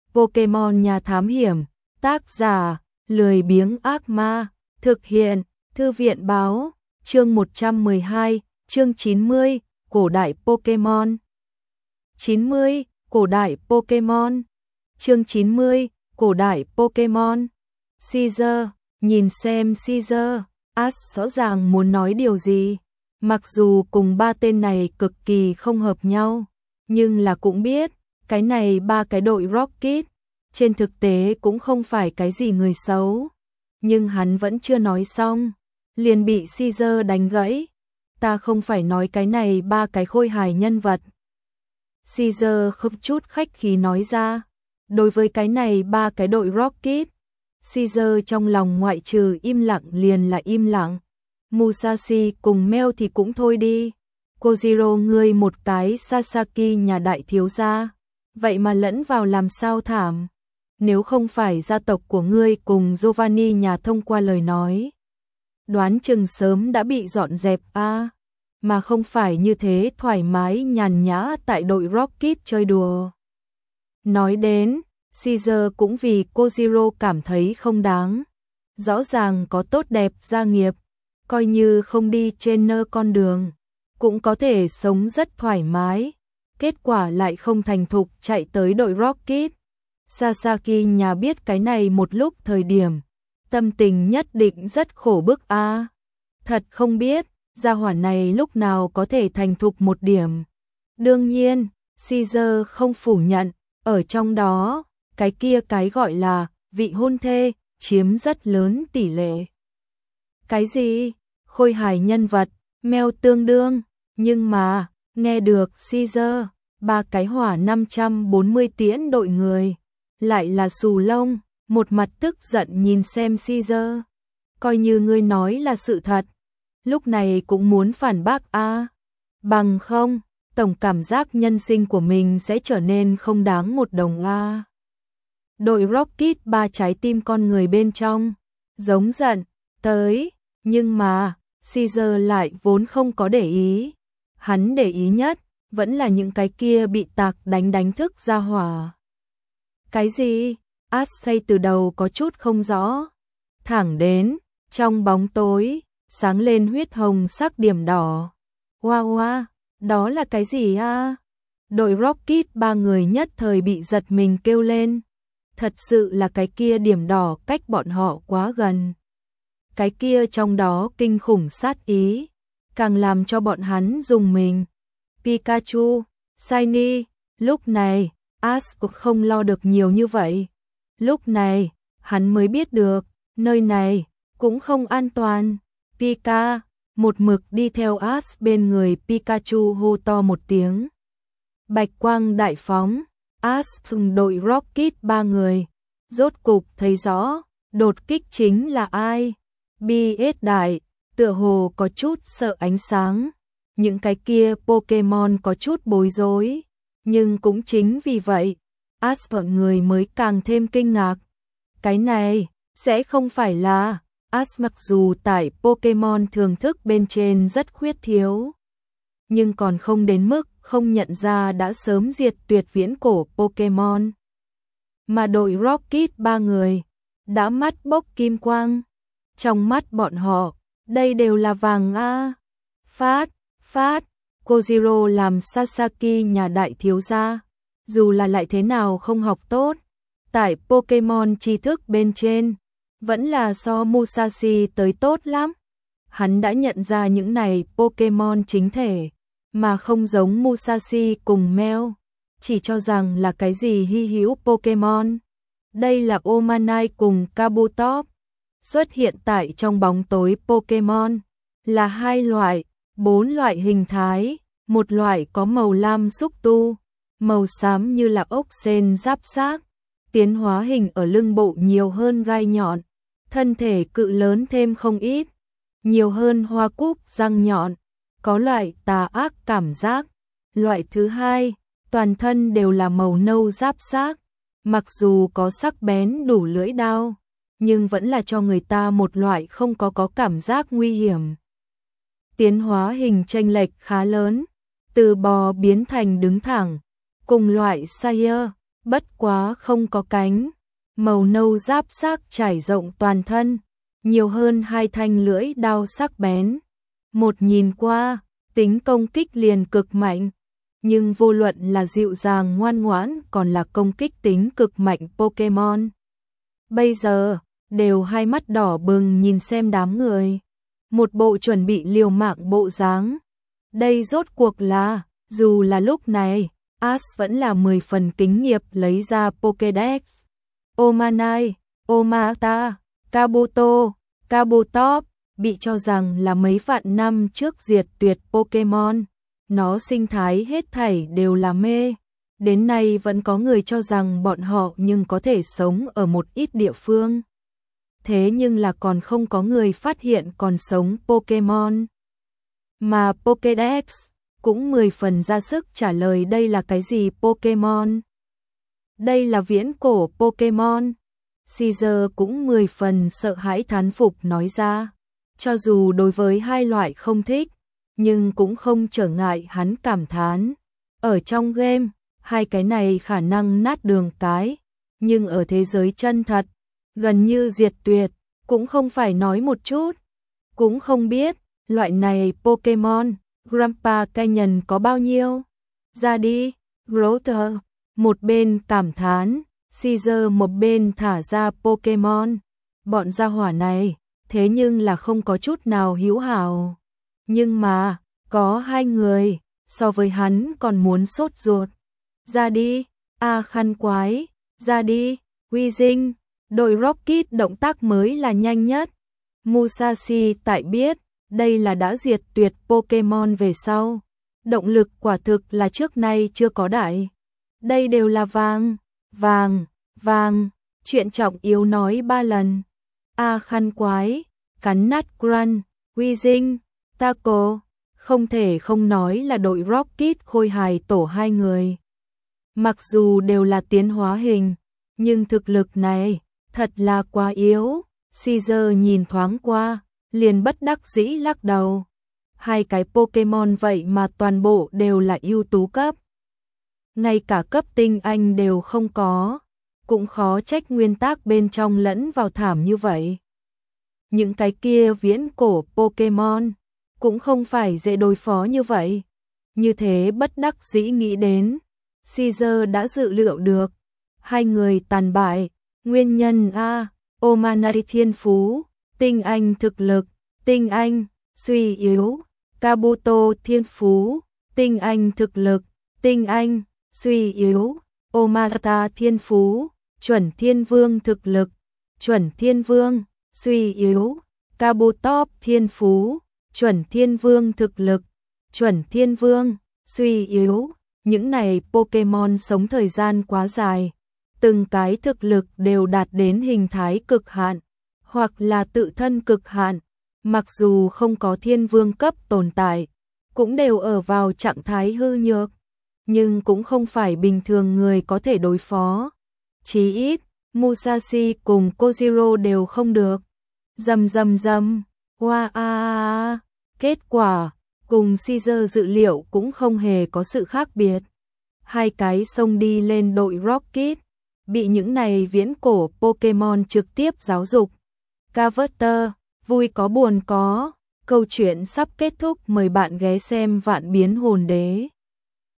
Pokemon nhà thám hiểm, tác giả, lười biếng ác ma, thực hiện, thư viện báo, chương 112, chương 90, cổ đại Pokemon. 90, cổ đại Pokemon. Chương 90, cổ đại Pokemon. Caesar, nhìn xem Caesar, Ash rõ ràng muốn nói điều gì. Mặc dù cùng ba tên này cực kỳ không hợp nhau, nhưng là cũng biết, cái này ba cái đội Rocket, trên thực tế cũng không phải cái gì người xấu. Nhưng hắn vẫn chưa nói xong, liền bị Caesar đánh gãy. Ta không phải nói cái này ba cái khôi hài nhân vật. Caesar không chút khách khí nói ra. Đối với cái này ba cái đội Rocket, Caesar trong lòng ngoại trừ im lặng liền là im lặng. Musashi cùng Mel thì cũng thôi đi. Kojiro ngươi một cái Sasaki nhà đại thiếu gia, vậy mà lẫn vào làm sao thảm. Nếu không phải gia tộc của ngươi cùng Giovanni nhà thông qua lời nói, đoán chừng sớm đã bị dọn dẹp mà không phải như thế thoải mái nhàn nhã tại đội Rocket chơi đùa. Nói đến, Caesar cũng vì Kojiro cảm thấy không đáng. Rõ ràng có tốt đẹp gia nghiệp, coi như không đi trên nơ con đường, cũng có thể sống rất thoải mái. Kết quả lại không thành thục chạy tới đội Rocket. Sasaki nhà biết cái này một lúc thời điểm, tâm tình nhất định rất khổ bức Thật không biết, gia hỏa này lúc nào có thể thành thục một điểm. Đương nhiên, Caesar không phủ nhận, ở trong đó, cái kia cái gọi là vị hôn thê, chiếm rất lớn tỷ lệ. Cái gì? Khôi hài nhân vật, Mel tương đương, nhưng mà, nghe được Caesar, ba cái hỏa 540 tiễn đội người, lại là xù lông, một mặt tức giận nhìn xem Caesar. Coi như ngươi nói là sự thật, lúc này cũng muốn phản bác bằng không, tổng cảm giác nhân sinh của mình sẽ trở nên không đáng một đồng Đội Rocket ba trái tim con người bên trong, giống giận, tới, nhưng mà, Caesar lại vốn không có để ý. Hắn để ý nhất, vẫn là những cái kia bị tạc đánh thức ra hỏa. Cái gì? Ashley từ đầu có chút không rõ. Thẳng đến, trong bóng tối, sáng lên huyết hồng sắc điểm đỏ. Wow, đó là cái gì Đội Rocket ba người nhất thời bị giật mình kêu lên. Thật sự là cái kia điểm đỏ cách bọn họ quá gần. Cái kia trong đó kinh khủng sát ý, càng làm cho bọn hắn dùng mình. Pikachu, Shiny, lúc này, Ash cũng không lo được nhiều như vậy. Lúc này, hắn mới biết được, nơi này, cũng không an toàn. Pika, một mực đi theo Ash bên người Pikachu hô to một tiếng. Bạch quang đại phóng, Ash dùng đội Rocket ba người. Rốt cục thấy rõ, đột kích chính là ai. BS đại, tựa hồ có chút sợ ánh sáng. Những cái kia Pokemon có chút bối rối. Nhưng cũng chính vì vậy, Ash bọn người mới càng thêm kinh ngạc. Cái này, sẽ không phải là... Ash mặc dù tại Pokemon thưởng thức bên trên rất khuyết thiếu, nhưng còn không đến mức không nhận ra đã sớm diệt tuyệt viễn cổ Pokemon. Mà đội Rocket ba người, đã mắt bốc kim quang. Trong mắt bọn họ, đây đều là vàng Phát, Kojiro làm Sasaki nhà đại thiếu gia, dù là lại thế nào không học tốt, tại Pokemon tri thức bên trên, vẫn là so Musashi tới tốt lắm. Hắn đã nhận ra những này Pokemon chính thể, mà không giống Musashi cùng Mel, chỉ cho rằng là cái gì hy hữu Pokemon. Đây là Omanai cùng Kabutops, xuất hiện tại trong bóng tối Pokemon, là hai loại, 4 loại hình thái, một loại có màu lam xúc tu, màu xám như là ốc sên giáp xác, tiến hóa hình ở lưng bộ nhiều hơn gai nhọn, thân thể cự lớn thêm không ít, nhiều hơn hoa cúc răng nhọn, có loại tà ác cảm giác. Loại thứ hai, toàn thân đều là màu nâu giáp xác, mặc dù có sắc bén đủ lưỡi đao, nhưng vẫn là cho người ta một loại không có cảm giác nguy hiểm. Tiến hóa hình chênh lệch khá lớn, từ bò biến thành đứng thẳng, cùng loại Sire, bất quá không có cánh, màu nâu giáp xác trải rộng toàn thân, nhiều hơn 2 thanh lưỡi đao sắc bén. Một nhìn qua, tính công kích liền cực mạnh, nhưng vô luận là dịu dàng ngoan ngoãn còn là công kích tính cực mạnh Pokemon. Bây giờ, đều hai mắt đỏ bừng nhìn xem đám người. Một bộ chuẩn bị liều mạng bộ dáng. Đây rốt cuộc là, dù là lúc này, Ash vẫn là 10 phần kính nghiệp lấy ra Pokédex. Omanai, Omata, Kabuto, Kabutop, bị cho rằng là mấy vạn năm trước diệt tuyệt Pokemon. Nó sinh thái hết thảy đều là mê. Đến nay vẫn có người cho rằng bọn họ nhưng có thể sống ở một ít địa phương. Thế nhưng là còn không có người phát hiện còn sống Pokemon. Mà Pokédex cũng 10 phần ra sức trả lời đây là cái gì Pokemon. Đây là viễn cổ Pokemon. Caesar cũng 10 phần sợ hãi thán phục nói ra. Cho dù đối với hai loại không thích, nhưng cũng không trở ngại hắn cảm thán. Ở trong game, hai cái này khả năng nát đường cái, nhưng ở thế giới chân thật, gần như diệt tuyệt, cũng không phải nói một chút. Cũng không biết, loại này Pokemon, Grandpa Canyon có bao nhiêu? Ra đi, Grotter, một bên cảm thán, Caesar một bên thả ra Pokemon. Bọn gia hỏa này, thế nhưng là không có chút nào hữu hảo. Nhưng mà, có hai người, so với hắn còn muốn sốt ruột. Ra đi, khăn quái, ra đi, Weezing, đội Rocket động tác mới là nhanh nhất. Musashi tại biết, đây là đã diệt tuyệt Pokemon về sau. Động lực quả thực là trước nay chưa có đại. Đây đều là vàng, vàng, vàng, chuyện trọng yếu nói 3 lần. Khăn quái, cắn nát Grunt, Weezing, Taco, không thể không nói là đội Rocket khôi hài tổ hai người. Mặc dù đều là tiến hóa hình, nhưng thực lực này thật là quá yếu. Caesar nhìn thoáng qua, liền bất đắc dĩ lắc đầu. Hai cái Pokemon vậy mà toàn bộ đều là ưu tú cấp. Ngay cả cấp tinh anh đều không có, cũng khó trách nguyên tắc bên trong lẫn vào thảm như vậy. Những cái kia viễn cổ Pokemon cũng không phải dễ đối phó như vậy. Như thế bất đắc dĩ nghĩ đến, Caesar đã dự liệu được. Hai người tàn bại, nguyên nhân Omanai thiên phú, tinh anh thực lực, tinh anh, suy yếu, Kabuto thiên phú, tinh anh thực lực, tinh anh, suy yếu, Omata thiên phú, chuẩn thiên vương thực lực, chuẩn thiên vương, suy yếu, Kabutop thiên phú, chuẩn thiên vương thực lực, chuẩn thiên vương, suy yếu. Những này Pokemon sống thời gian quá dài, từng cái thực lực đều đạt đến hình thái cực hạn, hoặc là tự thân cực hạn, mặc dù không có thiên vương cấp tồn tại, cũng đều ở vào trạng thái hư nhược, nhưng cũng không phải bình thường người có thể đối phó. Chí ít, Musashi cùng Kojiro đều không được. Rầm rầm rầm, kết quả, cùng Caesar dự liệu cũng không hề có sự khác biệt. Hai cái xông đi lên đội Rocket, bị những này viễn cổ Pokemon trực tiếp giáo dục. Carver, vui có buồn có, câu chuyện sắp kết thúc, mời bạn ghé xem Vạn Biến Hồn Đế.